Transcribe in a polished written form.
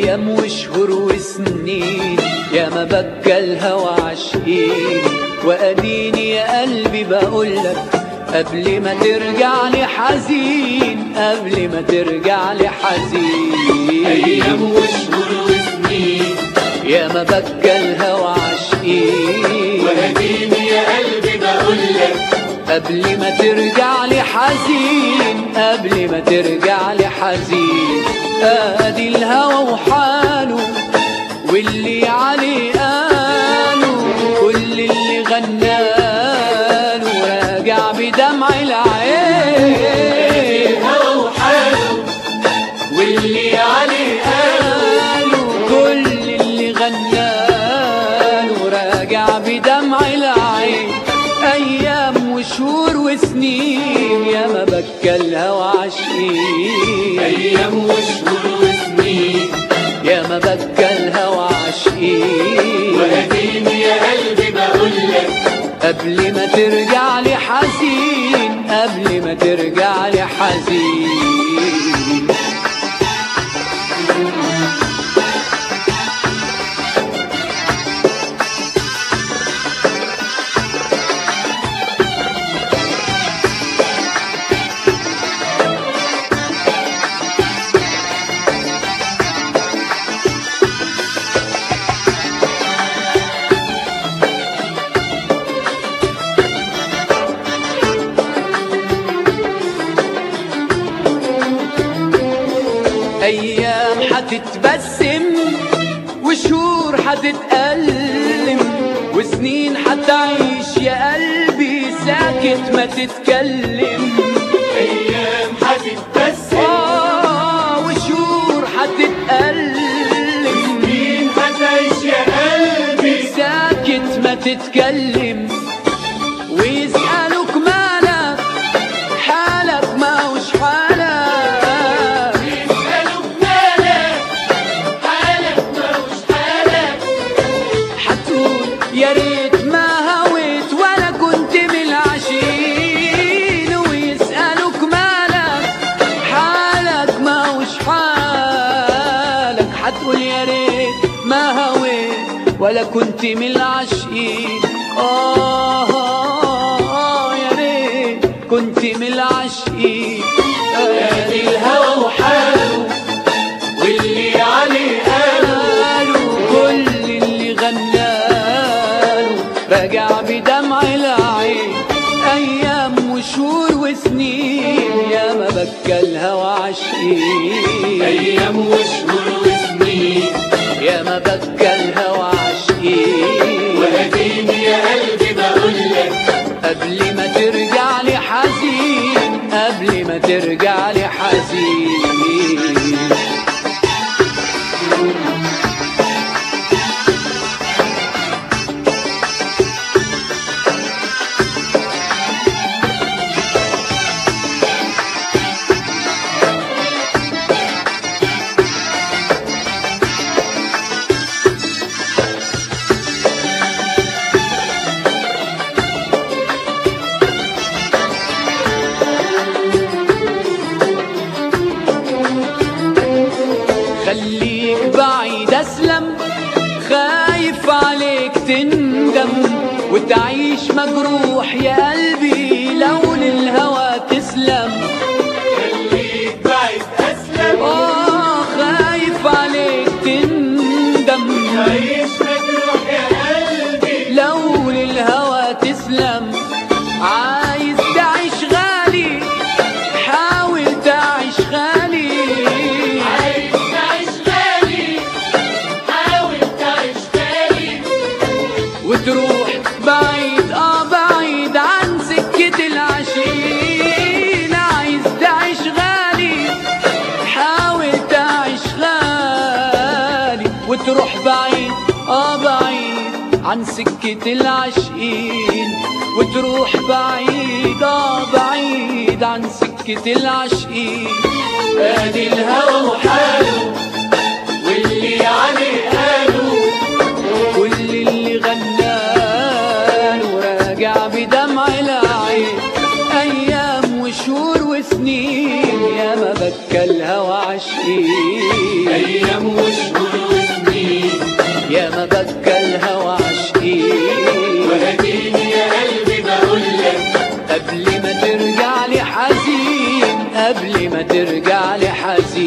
أيام وشهور وسنين يا ما بكى الهوى عاشقين، وأديني يا قلبي بقولك قبل ما ترجع لي حزين، قبل ما ترجع لي حزين. أيام وشهور وسنين يا ما بكى الهوى عاشقين، وأديني يا قلبي بقولك قبل ما ترجع لي حزين، قبل ما ترجع لي حزين. ادي الهوى وحاله واللي عليه قاله، كل اللي غناله راجع بدمع العين. الهوى وحاله واللي عليه قاله، كل اللي غناله راجع بدمع العين. أيام وشهور وسنين يا ما بكى الهوى عاشقين، أيام وشهور وسنين يا ما بكى الهوى عاشقين، وأديني يا قلبي بقولك قبل ما ترجع لي حزين، قبل ما ترجع لي حزين. أيام حتتبسم وشهور حتتألم، وسنين حتعيش يا قلبي ساكت ما تتكلم. أيام حتتبسم وشهور حتتألم، سنين حتعيش يا قلبي ساكت ما تتكلم. ويسألوك مالك حالك ما هوش حالك، يا ريت ما هويت ولا كنت من العاشقين. ويسألوك مالك حالك ما هوش حالك، حتقول يا ريت ما هويت ولا كنت من العاشقين. يا ريت كنت من العاشقين. ادي الهوى وحاله واللي عليه قالوا، كل اللي غناله راجع بدمع العين. أيام وشهور وسنين يا ما بكى الهوى عاشقين، أيام وشهور وسنين يا ما بكى الهوى عاشقين، وأديني يا قلبي بقولك قبل ما ترجع لي حزين، قبل ما ترجع لي حزين. خليك بعيد أسلم، خايف عليك تندم وتعيش مجروح يا قلبي لو للهوى تسلم. خليك بعيد أسلم خايف عليك تندم تعيش مجروح يا قلبي لو للهوى تسلم. عايز تعيش غالي حاول تعيش غالي، عايز تعيش غالي حاول تعيش غالي، وتروح بعيد بعيد عن سكة العاشقين. عايز تعيش غالي حاول تعيش غالي، وتروح بعيد بعيد عن سكة العاشقين، وتروح بعيد بعيد عن سكة العاشقين. ادي الهوى وحاله واللي عليه قاله، كل اللي غناله راجع بدمع العين. أيام وشهور وسنين يا ما بكى الهوى عاشقين. أيام وشهور وسنين يا ما بكى الهوى عاشقين، وأديني يا قلبي بقولك قبل ما ترجع لي حزين، قبل ما ترجع لي حزين.